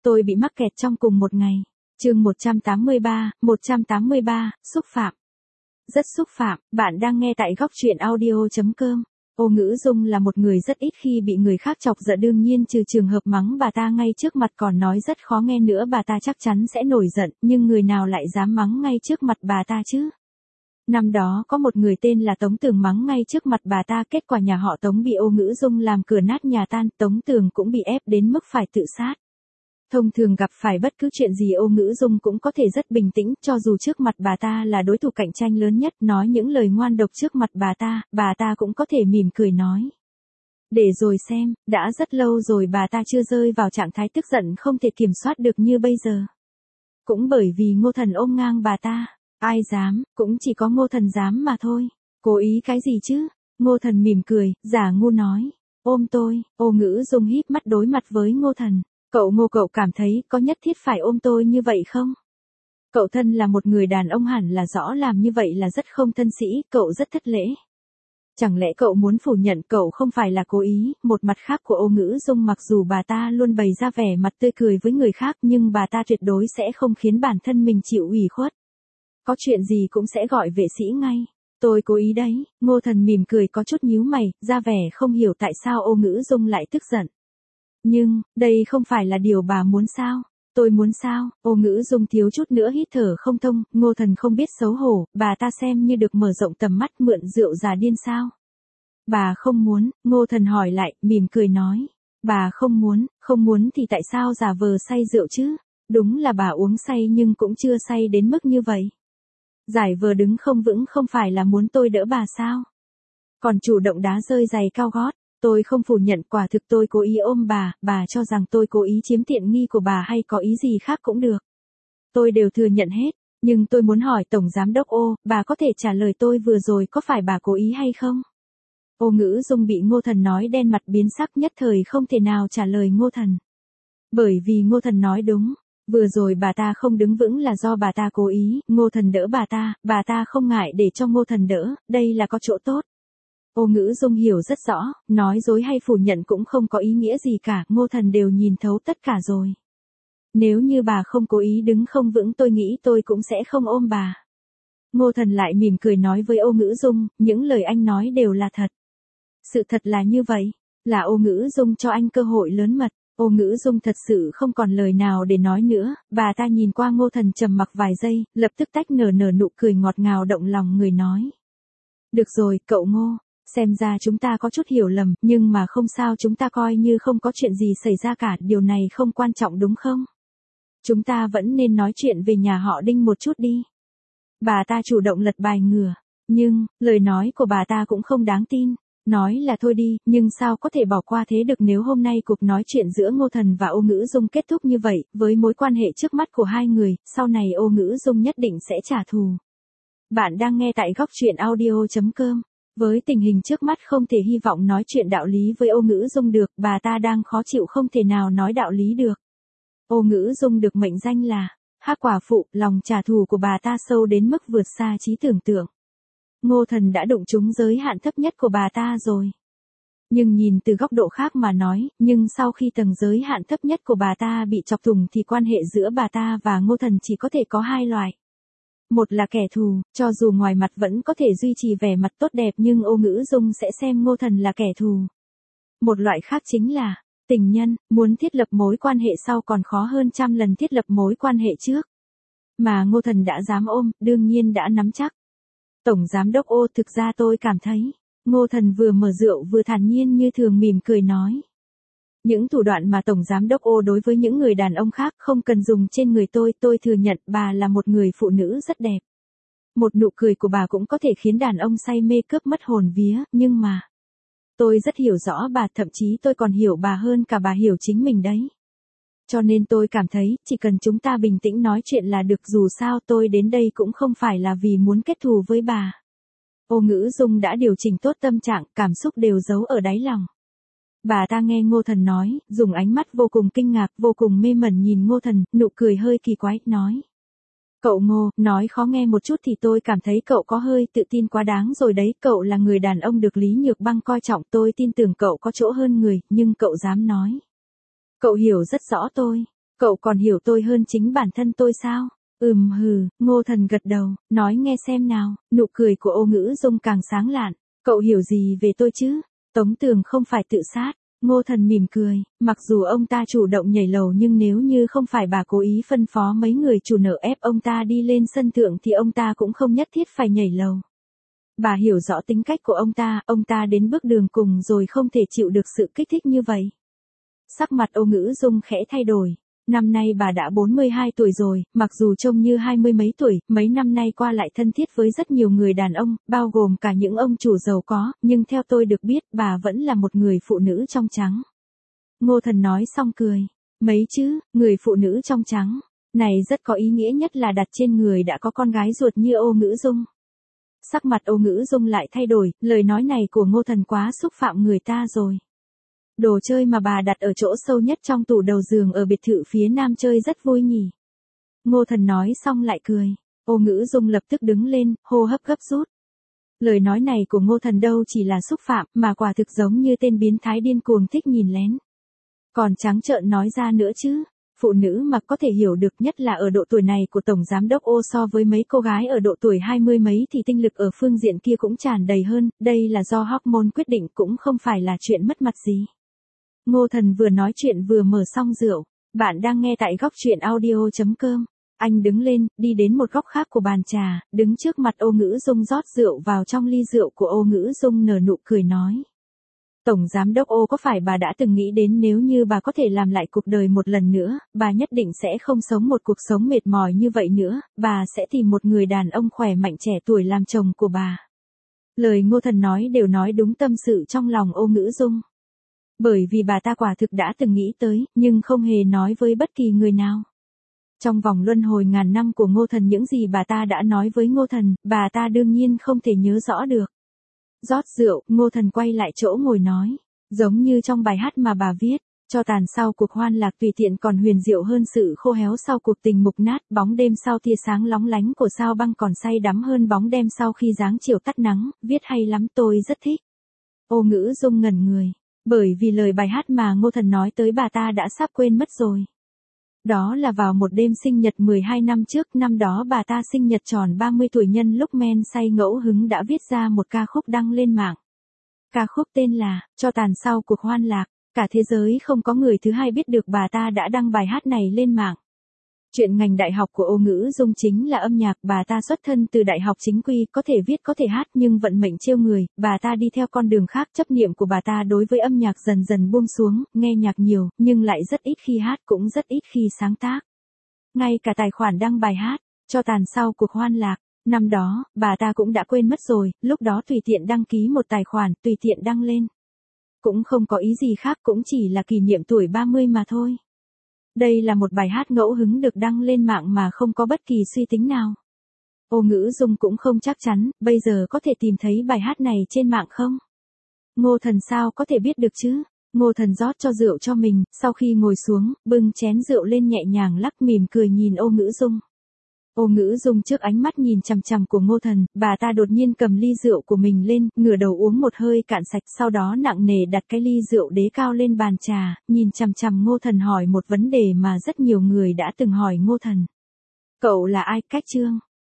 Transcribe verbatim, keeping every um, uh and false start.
Tôi bị mắc kẹt trong cùng một ngày. Chương một trăm tám mươi ba, một trăm tám mươi ba, xúc phạm. Rất xúc phạm, bạn đang nghe tại góc truyện audio chấm com. Ô Ngữ Dung là một người rất ít khi bị người khác chọc giận, đương nhiên trừ trường hợp mắng bà ta ngay trước mặt còn nói rất khó nghe nữa bà ta chắc chắn sẽ nổi giận, nhưng người nào lại dám mắng ngay trước mặt bà ta chứ? Năm đó có một người tên là Tống Tường mắng ngay trước mặt bà ta, kết quả nhà họ Tống bị Ô Ngữ Dung làm cửa nát nhà tan, Tống Tường cũng bị ép đến mức phải tự sát. Thông thường gặp phải bất cứ chuyện gì Ô Ngữ Dung cũng có thể rất bình tĩnh, cho dù trước mặt bà ta là đối thủ cạnh tranh lớn nhất, nói những lời ngoan độc trước mặt bà ta, bà ta cũng có thể mỉm cười nói. Để rồi xem, đã rất lâu rồi bà ta chưa rơi vào trạng thái tức giận không thể kiểm soát được như bây giờ. Cũng bởi vì Ngô Thần ôm ngang bà ta, ai dám, cũng chỉ có Ngô Thần dám mà thôi. Cố ý cái gì chứ? Ngô Thần mỉm cười, giả ngu nói. Ôm tôi. Ô Ngữ Dung híp mắt đối mặt với Ngô Thần. Cậu Ngô, cậu cảm thấy có nhất thiết phải ôm tôi như vậy không? Cậu thân là một người đàn ông hẳn là rõ làm như vậy là rất không thân sĩ, cậu rất thất lễ. Chẳng lẽ cậu muốn phủ nhận cậu không phải là cố ý? Một mặt khác của Ô Ngữ Dung, mặc dù bà ta luôn bày ra vẻ mặt tươi cười với người khác nhưng bà ta tuyệt đối sẽ không khiến bản thân mình chịu ủy khuất. Có chuyện gì cũng sẽ gọi vệ sĩ ngay. Tôi cố ý đấy. Ngô Thần mỉm cười có chút nhíu mày, ra vẻ không hiểu tại sao Ô Ngữ Dung lại tức giận. Nhưng, đây không phải là điều bà muốn sao? Tôi muốn sao? Ô Ngữ Dung thiếu chút nữa hít thở không thông, Ngô Thần không biết xấu hổ, bà ta xem như được mở rộng tầm mắt, mượn rượu già điên sao? Bà không muốn, Ngô Thần hỏi lại, mỉm cười nói. Bà không muốn, không muốn thì tại sao giả vờ say rượu chứ? Đúng là bà uống say nhưng cũng chưa say đến mức như vậy. Giải vờ đứng không vững không phải là muốn tôi đỡ bà sao? Còn chủ động đá rơi giày cao gót. Tôi không phủ nhận, quả thực tôi cố ý ôm bà, bà cho rằng tôi cố ý chiếm tiện nghi của bà hay có ý gì khác cũng được. Tôi đều thừa nhận hết, nhưng tôi muốn hỏi Tổng Giám Đốc Ô, bà có thể trả lời tôi vừa rồi có phải bà cố ý hay không? Ô Ngữ Dung bị Ngô Thần nói đen mặt biến sắc, nhất thời không thể nào trả lời Ngô Thần. Bởi vì Ngô Thần nói đúng, vừa rồi bà ta không đứng vững là do bà ta cố ý, Ngô Thần đỡ bà ta, bà ta không ngại để cho Ngô Thần đỡ, đây là có chỗ tốt. Ô Ngữ Dung hiểu rất rõ, nói dối hay phủ nhận cũng không có ý nghĩa gì cả, Ngô Thần đều nhìn thấu tất cả rồi. Nếu như bà không cố ý đứng không vững tôi nghĩ tôi cũng sẽ không ôm bà. Ngô Thần lại mỉm cười nói với Ô Ngữ Dung, những lời anh nói đều là thật. Sự thật là như vậy, là Ô Ngữ Dung cho anh cơ hội lớn mật. Ô Ngữ Dung thật sự không còn lời nào để nói nữa, bà ta nhìn qua Ngô Thần trầm mặc vài giây, lập tức tách nở nở nụ cười ngọt ngào động lòng người nói. Được rồi, cậu Ngô. Xem ra chúng ta có chút hiểu lầm, nhưng mà không sao, chúng ta coi như không có chuyện gì xảy ra cả, điều này không quan trọng đúng không? Chúng ta vẫn nên nói chuyện về nhà họ Đinh một chút đi. Bà ta chủ động lật bài ngửa, nhưng, lời nói của bà ta cũng không đáng tin. Nói là thôi đi, nhưng sao có thể bỏ qua thế được nếu hôm nay cuộc nói chuyện giữa Ngô Thần và Ô Ngữ Dung kết thúc như vậy, với mối quan hệ trước mắt của hai người, sau này Ô Ngữ Dung nhất định sẽ trả thù. Bạn đang nghe tại góc truyện audio chấm com. Với tình hình trước mắt không thể hy vọng nói chuyện đạo lý với Ô Ngữ Dung được, bà ta đang khó chịu không thể nào nói đạo lý được. Ô Ngữ Dung được mệnh danh là Hắc Quả Phụ, lòng trả thù của bà ta sâu đến mức vượt xa trí tưởng tượng. Ngô Thần đã đụng trúng giới hạn thấp nhất của bà ta rồi. Nhưng nhìn từ góc độ khác mà nói, nhưng sau khi tầng giới hạn thấp nhất của bà ta bị chọc thủng thì quan hệ giữa bà ta và Ngô Thần chỉ có thể có hai loại. Một là kẻ thù, cho dù ngoài mặt vẫn có thể duy trì vẻ mặt tốt đẹp nhưng Ô Ngữ Dung sẽ xem Ngô Thần là kẻ thù. Một loại khác chính là tình nhân, muốn thiết lập mối quan hệ sau còn khó hơn trăm lần thiết lập mối quan hệ trước. Mà Ngô Thần đã dám ôm, đương nhiên đã nắm chắc. Tổng Giám Đốc Ô, thực ra tôi cảm thấy, Ngô Thần vừa mở rượu vừa thản nhiên như thường mỉm cười nói. Những thủ đoạn mà Tổng Giám Đốc Ô đối với những người đàn ông khác không cần dùng trên người tôi, tôi thừa nhận bà là một người phụ nữ rất đẹp. Một nụ cười của bà cũng có thể khiến đàn ông say mê cướp mất hồn vía, nhưng mà tôi rất hiểu rõ bà, thậm chí tôi còn hiểu bà hơn cả bà hiểu chính mình đấy. Cho nên tôi cảm thấy, chỉ cần chúng ta bình tĩnh nói chuyện là được, dù sao tôi đến đây cũng không phải là vì muốn kết thù với bà. Ô Ngữ Dung đã điều chỉnh tốt tâm trạng, cảm xúc đều giấu ở đáy lòng. Bà ta nghe Ngô Thần nói, dùng ánh mắt vô cùng kinh ngạc, vô cùng mê mẩn nhìn Ngô Thần, nụ cười hơi kỳ quái, nói. Cậu Ngô, nói khó nghe một chút thì tôi cảm thấy cậu có hơi tự tin quá đáng rồi đấy, cậu là người đàn ông được Lý Nhược Băng coi trọng, tôi tin tưởng cậu có chỗ hơn người, nhưng cậu dám nói. Cậu hiểu rất rõ tôi. Cậu còn hiểu tôi hơn chính bản thân tôi sao? Ừm hừ, Ngô Thần gật đầu, nói nghe xem nào, nụ cười của Ô Ngữ Dung càng sáng lạn. Cậu hiểu gì về tôi chứ? Tống Tường không phải tự sát. Ngô Thần mỉm cười, mặc dù ông ta chủ động nhảy lầu nhưng nếu như không phải bà cố ý phân phó mấy người chủ nợ ép ông ta đi lên sân thượng thì ông ta cũng không nhất thiết phải nhảy lầu. Bà hiểu rõ tính cách của ông ta, ông ta đến bước đường cùng rồi không thể chịu được sự kích thích như vậy. Sắc mặt Ô Ngữ Dung khẽ thay đổi. Năm nay bà đã bốn mươi hai tuổi rồi, mặc dù trông như hai mươi mấy tuổi, mấy năm nay qua lại thân thiết với rất nhiều người đàn ông, bao gồm cả những ông chủ giàu có, nhưng theo tôi được biết bà vẫn là một người phụ nữ trong trắng. Ngô Thần nói xong cười. Mấy chứ, người phụ nữ trong trắng. Này rất có ý nghĩa, nhất là đặt trên người đã có con gái ruột như Ô Ngữ Dung. Sắc mặt Ô Ngữ Dung lại thay đổi, lời nói này của Ngô Thần quá xúc phạm người ta rồi. Đồ chơi mà bà đặt ở chỗ sâu nhất trong tủ đầu giường ở biệt thự phía nam chơi rất vui nhỉ. Ngô Thần nói xong lại cười. Ô Ngữ Dung lập tức đứng lên, hô hấp gấp rút. Lời nói này của Ngô Thần đâu chỉ là xúc phạm mà quả thực giống như tên biến thái điên cuồng thích nhìn lén. Còn trắng trợn nói ra nữa chứ. Phụ nữ mà có thể hiểu được, nhất là ở độ tuổi này của Tổng Giám đốc Ô so với mấy cô gái ở độ tuổi hai mươi mấy thì tinh lực ở phương diện kia cũng tràn đầy hơn, đây là do hormone quyết định cũng không phải là chuyện mất mặt gì. Ngô Thần vừa nói chuyện vừa mở xong rượu. Bạn đang nghe tại góc truyện audio chấm com. Anh đứng lên, đi đến một góc khác của bàn trà, đứng trước mặt Ô Ngữ Dung rót rượu vào trong ly rượu của Ô Ngữ Dung, nở nụ cười nói. Tổng Giám đốc Ô, có phải bà đã từng nghĩ đến nếu như bà có thể làm lại cuộc đời một lần nữa, bà nhất định sẽ không sống một cuộc sống mệt mỏi như vậy nữa, bà sẽ tìm một người đàn ông khỏe mạnh trẻ tuổi làm chồng của bà. Lời Ngô Thần nói đều nói đúng tâm sự trong lòng Ô Ngữ Dung. Bởi vì bà ta quả thực đã từng nghĩ tới, nhưng không hề nói với bất kỳ người nào. Trong vòng luân hồi ngàn năm của Ngô Thần, những gì bà ta đã nói với Ngô Thần, bà ta đương nhiên không thể nhớ rõ được. Rót rượu, Ngô Thần quay lại chỗ ngồi nói, giống như trong bài hát mà bà viết, cho tàn sau cuộc hoan lạc tùy tiện còn huyền diệu hơn sự khô héo sau cuộc tình mục nát, bóng đêm sau tia sáng lóng lánh của sao băng còn say đắm hơn bóng đêm sau khi dáng chiều tắt nắng, viết hay lắm, tôi rất thích. Ô Ngữ Dung ngẩn người. Bởi vì lời bài hát mà Ngô Thần nói tới bà ta đã sắp quên mất rồi. Đó là vào một đêm sinh nhật mười hai năm trước, năm đó bà ta sinh nhật tròn ba mươi tuổi, nhân lúc men say ngẫu hứng đã viết ra một ca khúc đăng lên mạng. Ca khúc tên là Cho Tàn Sau Cuộc Hoan Lạc. Cả thế giới không có người thứ hai biết được bà ta đã đăng bài hát này lên mạng. Chuyện ngành đại học của Ô Ngữ Dung chính là âm nhạc, bà ta xuất thân từ đại học chính quy, có thể viết có thể hát nhưng vận mệnh trêu người, bà ta đi theo con đường khác, chấp niệm của bà ta đối với âm nhạc dần dần buông xuống, nghe nhạc nhiều, nhưng lại rất ít khi hát, cũng rất ít khi sáng tác. Ngay cả tài khoản đăng bài hát, Cho Tàn Sau Cuộc Hoan Lạc, năm đó, bà ta cũng đã quên mất rồi, lúc đó tùy tiện đăng ký một tài khoản, tùy tiện đăng lên. Cũng không có ý gì khác, cũng chỉ là kỷ niệm tuổi ba mươi mà thôi. Đây là một bài hát ngẫu hứng được đăng lên mạng mà không có bất kỳ suy tính nào. Ô Ngữ Dung cũng không chắc chắn, bây giờ có thể tìm thấy bài hát này trên mạng không? Ngô Thần sao có thể biết được chứ? Ngô Thần rót cho rượu cho mình, sau khi ngồi xuống, bưng chén rượu lên nhẹ nhàng lắc, mỉm cười nhìn Ô Ngữ Dung. Ô Ngữ Dung trước ánh mắt nhìn chằm chằm của Ngô Thần, bà ta đột nhiên cầm ly rượu của mình lên, ngửa đầu uống một hơi cạn sạch, sau đó nặng nề đặt cái ly rượu đế cao lên bàn trà, nhìn chằm chằm Ngô Thần hỏi một vấn đề mà rất nhiều người đã từng hỏi Ngô Thần. Cậu là ai? Cách Trương.